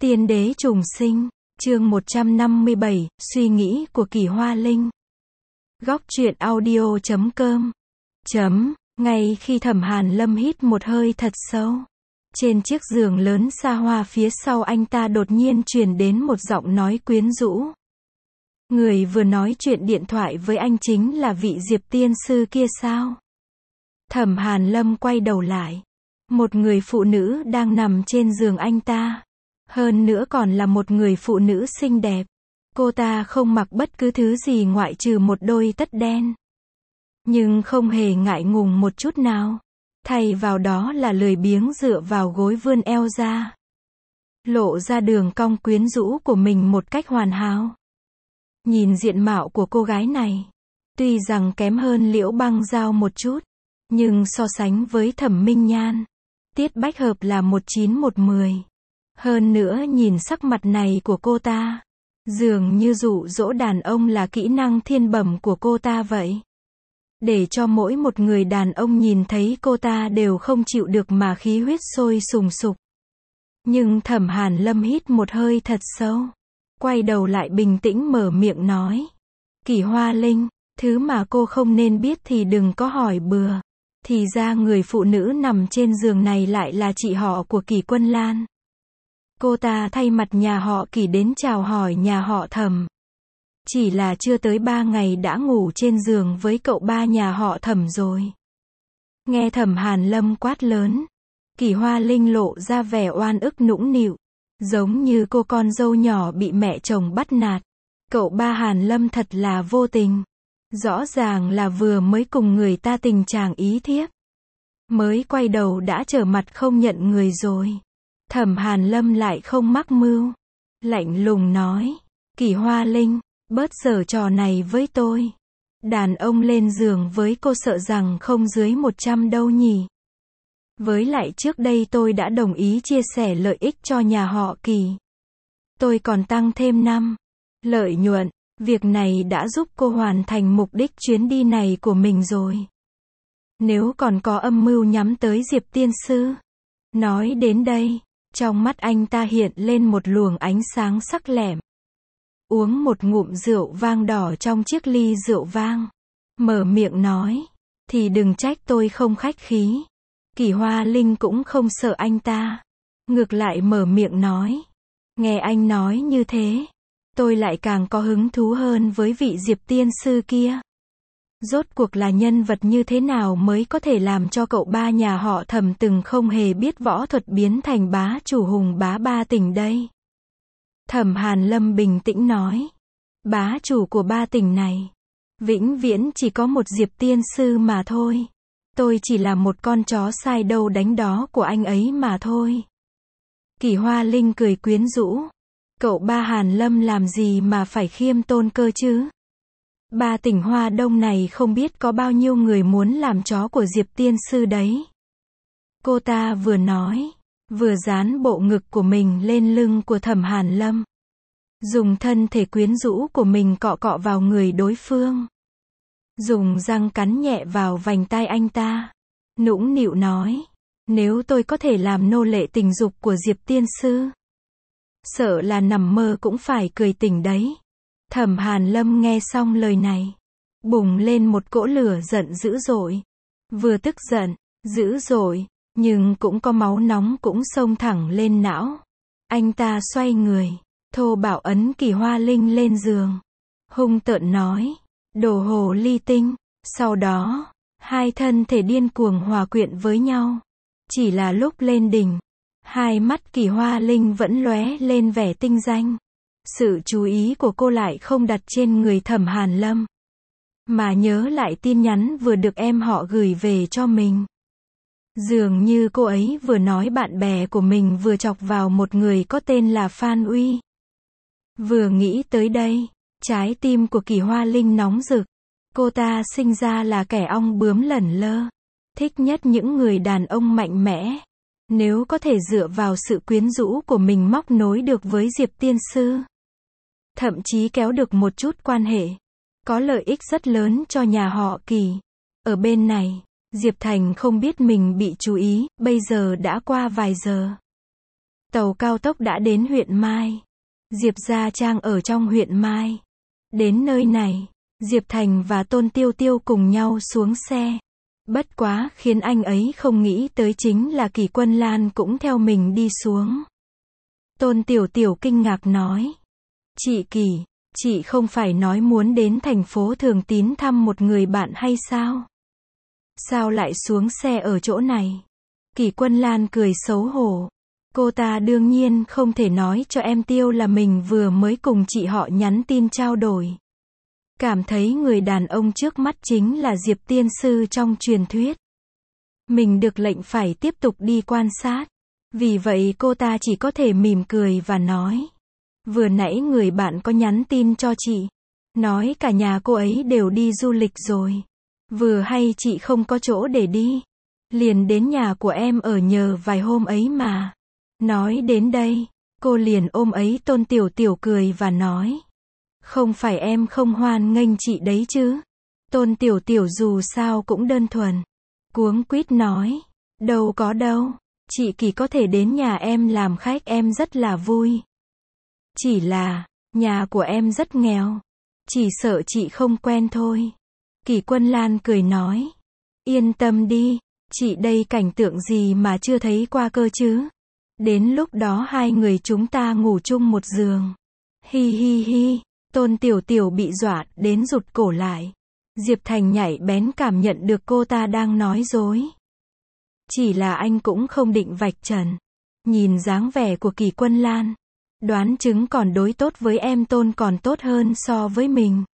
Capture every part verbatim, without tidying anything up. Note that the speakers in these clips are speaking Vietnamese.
Tiên đế trùng sinh, chương một trăm năm mươi bảy, suy nghĩ của Kỳ Hoa Linh. Góc truyện audio chấm com. Chấm, ngay khi Thẩm Hàn Lâm hít một hơi thật sâu. Trên chiếc giường lớn xa hoa phía sau anh ta đột nhiên truyền đến một giọng nói quyến rũ. Người vừa nói chuyện điện thoại với anh chính là vị Diệp tiên sư kia sao? Thẩm Hàn Lâm quay đầu lại. Một người phụ nữ đang nằm trên giường anh ta. Hơn nữa còn là một người phụ nữ xinh đẹp. Cô ta không mặc bất cứ thứ gì ngoại trừ một đôi tất đen. Nhưng không hề ngại ngùng một chút nào. Thay vào đó là lười biếng dựa vào gối vươn eo ra. Lộ ra đường cong quyến rũ của mình một cách hoàn hảo. Nhìn diện mạo của cô gái này. Tuy rằng kém hơn Liễu Băng Giao một chút. Nhưng so sánh với Thẩm Minh Nhan. Tiết Bách Hợp là một chín một mười. Hơn nữa nhìn sắc mặt này của cô ta. Dường như dụ dỗ đàn ông là kỹ năng thiên bẩm của cô ta vậy. Để cho mỗi một người đàn ông nhìn thấy cô ta đều không chịu được mà khí huyết sôi sùng sục. Nhưng Thẩm Hàn Lâm hít một hơi thật sâu. Quay đầu lại bình tĩnh mở miệng nói. Kỳ Hoa Linh, thứ mà cô không nên biết thì đừng có hỏi bừa. Thì ra người phụ nữ nằm trên giường này lại là chị họ của Kỳ Quân Lan. Cô ta thay mặt nhà họ Kỳ đến chào hỏi nhà họ Thẩm. Chỉ là chưa tới ba ngày đã ngủ trên giường với cậu ba nhà họ Thẩm rồi. Nghe Thẩm Hàn Lâm quát lớn. Kỳ Hoa Linh lộ ra vẻ oan ức nũng nịu. Giống như cô con dâu nhỏ bị mẹ chồng bắt nạt. Cậu ba Hàn Lâm thật là vô tình. Rõ ràng là vừa mới cùng người ta tình chàng ý thiếp. Mới quay đầu đã trở mặt không nhận người rồi. Thẩm Hàn Lâm lại không mắc mưu. Lạnh lùng nói. Kỳ Hoa Linh, bớt giở trò này với tôi. Đàn ông lên giường với cô sợ rằng không dưới một trăm đâu nhỉ. Với lại trước đây tôi đã đồng ý chia sẻ lợi ích cho nhà họ Kỳ. Tôi còn tăng thêm năm. Lợi nhuận. Việc này đã giúp cô hoàn thành mục đích chuyến đi này của mình rồi. Nếu còn có âm mưu nhắm tới Diệp tiên sư. Nói đến đây, trong mắt anh ta hiện lên một luồng ánh sáng sắc lẻm. Uống một ngụm rượu vang đỏ trong chiếc ly rượu vang. Mở miệng nói, thì đừng trách tôi không khách khí. Kỳ Hoa Linh cũng không sợ anh ta. Ngược lại mở miệng nói. Nghe anh nói như thế. Tôi lại càng có hứng thú hơn với vị Diệp tiên sư kia. Rốt cuộc là nhân vật như thế nào mới có thể làm cho cậu ba nhà họ Thẩm từng không hề biết võ thuật biến thành bá chủ hùng bá ba tỉnh đây. Thẩm Hàn Lâm bình tĩnh nói. Bá chủ của ba tỉnh này. Vĩnh viễn chỉ có một Diệp tiên sư mà thôi. Tôi chỉ là một con chó sai đâu đánh đó của anh ấy mà thôi. Kỳ Hoa Linh cười quyến rũ. Cậu ba Hàn Lâm làm gì mà phải khiêm tôn cơ chứ? Ba tỉnh Hoa Đông này không biết có bao nhiêu người muốn làm chó của Diệp tiên sư đấy. Cô ta vừa nói, vừa dán bộ ngực của mình lên lưng của Thẩm Hàn Lâm. Dùng thân thể quyến rũ của mình cọ cọ vào người đối phương. Dùng răng cắn nhẹ vào vành tai anh ta. Nũng nịu nói, nếu tôi có thể làm nô lệ tình dục của Diệp tiên sư. Sợ là nằm mơ cũng phải cười tỉnh đấy. Thẩm Hàn Lâm nghe xong lời này. Bùng lên một cỗ lửa giận dữ dội. Vừa tức giận, dữ dội, nhưng cũng có máu nóng cũng xông thẳng lên não. Anh ta xoay người, thô bạo ấn Kỳ Hoa Linh lên giường. Hung tợn nói, đồ hồ ly tinh. Sau đó, hai thân thể điên cuồng hòa quyện với nhau. Chỉ là lúc lên đỉnh. Hai mắt Kỳ Hoa Linh vẫn lóe lên vẻ tinh danh. Sự chú ý của cô lại không đặt trên người Thẩm Hàn Lâm. Mà nhớ lại tin nhắn vừa được em họ gửi về cho mình. Dường như cô ấy vừa nói bạn bè của mình vừa chọc vào một người có tên là Phan Uy. Vừa nghĩ tới đây, trái tim của Kỳ Hoa Linh nóng rực. Cô ta sinh ra là kẻ ong bướm lẩn lơ. Thích nhất những người đàn ông mạnh mẽ. Nếu có thể dựa vào sự quyến rũ của mình móc nối được với Diệp tiên sư. Thậm chí kéo được một chút quan hệ. Có lợi ích rất lớn cho nhà họ Kỳ. Ở bên này, Diệp Thành không biết mình bị chú ý, bây giờ đã qua vài giờ. Tàu cao tốc đã đến huyện Mai. Diệp Gia Trang ở trong huyện Mai. Đến nơi này, Diệp Thành và Tôn Tiêu Tiêu cùng nhau xuống xe. Bất quá, khiến anh ấy không nghĩ tới chính là Kỷ Quân Lan cũng theo mình đi xuống. Tôn Tiểu Tiểu kinh ngạc nói. Chị Kỷ, chị không phải nói muốn đến thành phố Thường Tín thăm một người bạn hay sao? Sao lại xuống xe ở chỗ này? Kỷ Quân Lan cười xấu hổ. Cô ta đương nhiên không thể nói cho em Tiêu là mình vừa mới cùng chị họ nhắn tin trao đổi. Cảm thấy người đàn ông trước mắt chính là Diệp tiên sư trong truyền thuyết. Mình được lệnh phải tiếp tục đi quan sát. Vì vậy cô ta chỉ có thể mỉm cười và nói. Vừa nãy người bạn có nhắn tin cho chị. Nói cả nhà cô ấy đều đi du lịch rồi. Vừa hay chị không có chỗ để đi. Liền đến nhà của em ở nhờ vài hôm ấy mà. Nói đến đây, cô liền ôm ấy Tôn Tiểu Tiểu cười và nói. Không phải em không hoan nghênh chị đấy chứ. Tôn Tiểu Tiểu dù sao cũng đơn thuần. Cuống quýt nói. Đâu có đâu. Chị Kỷ có thể đến nhà em làm khách em rất là vui. Chỉ là, nhà của em rất nghèo. Chỉ sợ chị không quen thôi. Kỷ Quân Lan cười nói. Yên tâm đi, chị đây cảnh tượng gì mà chưa thấy qua cơ chứ. Đến lúc đó hai người chúng ta ngủ chung một giường. Hi hi hi, Tôn Tiểu Tiểu bị dọa đến rụt cổ lại. Diệp Thành nhảy bén cảm nhận được cô ta đang nói dối. Chỉ là anh cũng không định vạch trần. Nhìn dáng vẻ của Kỷ Quân Lan. Đoán chứng còn đối tốt với em Tôn còn tốt hơn so với mình.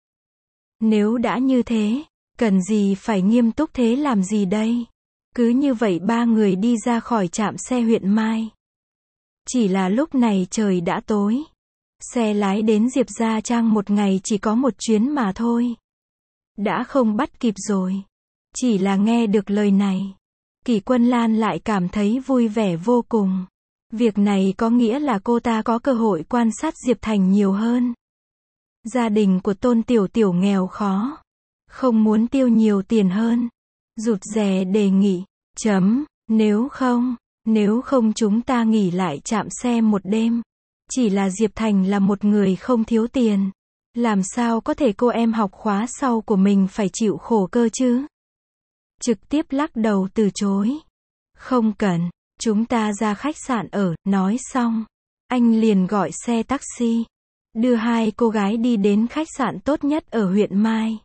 Nếu đã như thế, cần gì phải nghiêm túc thế làm gì đây? Cứ như vậy ba người đi ra khỏi trạm xe huyện Mai. Chỉ là lúc này trời đã tối. Xe lái đến Diệp Gia Trang một ngày chỉ có một chuyến mà thôi. Đã không bắt kịp rồi. Chỉ là nghe được lời này. Kỷ Quân Lan lại cảm thấy vui vẻ vô cùng. Việc này có nghĩa là cô ta có cơ hội quan sát Diệp Thành nhiều hơn. Gia đình của Tôn Tiểu Tiểu nghèo khó. Không muốn tiêu nhiều tiền hơn. Rụt rè đề nghị. Chấm, nếu không, nếu không chúng ta nghỉ lại trạm xe một đêm. Chỉ là Diệp Thành là một người không thiếu tiền. Làm sao có thể cô em học khóa sau của mình phải chịu khổ cơ chứ? Trực tiếp lắc đầu từ chối. Không cần, chúng ta ra khách sạn ở, nói xong. Anh liền gọi xe taxi. Đưa hai cô gái đi đến khách sạn tốt nhất ở huyện Mai.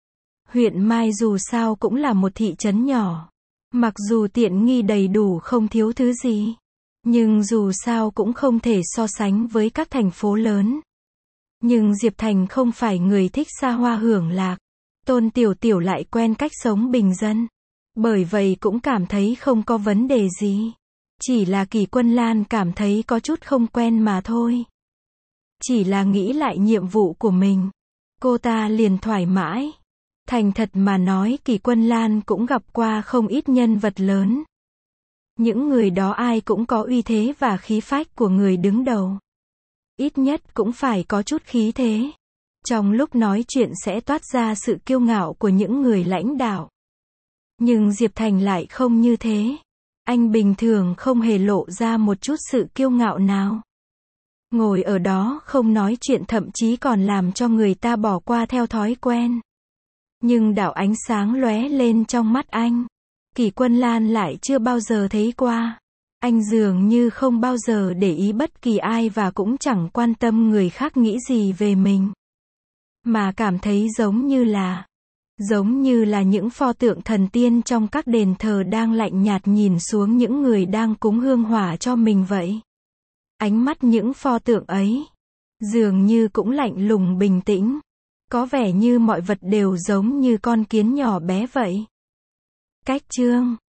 Huyện Mai dù sao cũng là một thị trấn nhỏ. Mặc dù tiện nghi đầy đủ không thiếu thứ gì. Nhưng dù sao cũng không thể so sánh với các thành phố lớn. Nhưng Diệp Thành không phải người thích xa hoa hưởng lạc. Tôn Tiểu Tiểu lại quen cách sống bình dân. Bởi vậy cũng cảm thấy không có vấn đề gì. Chỉ là Kỷ Quân Lan cảm thấy có chút không quen mà thôi. Chỉ là nghĩ lại nhiệm vụ của mình. Cô ta liền thoải mái. Thành thật mà nói Kỷ Quân Lan cũng gặp qua không ít nhân vật lớn. Những người đó ai cũng có uy thế và khí phách của người đứng đầu. Ít nhất cũng phải có chút khí thế. Trong lúc nói chuyện sẽ toát ra sự kiêu ngạo của những người lãnh đạo. Nhưng Diệp Thành lại không như thế. Anh bình thường không hề lộ ra một chút sự kiêu ngạo nào. Ngồi ở đó không nói chuyện thậm chí còn làm cho người ta bỏ qua theo thói quen. Nhưng đạo ánh sáng lóe lên trong mắt anh. Kỷ Quân Lan lại chưa bao giờ thấy qua. Anh dường như không bao giờ để ý bất kỳ ai và cũng chẳng quan tâm người khác nghĩ gì về mình. Mà cảm thấy giống như là, giống như là những pho tượng thần tiên trong các đền thờ đang lạnh nhạt nhìn xuống những người đang cúng hương hỏa cho mình vậy. Ánh mắt những pho tượng ấy, dường như cũng lạnh lùng bình tĩnh. Có vẻ như mọi vật đều giống như con kiến nhỏ bé vậy. Cách chương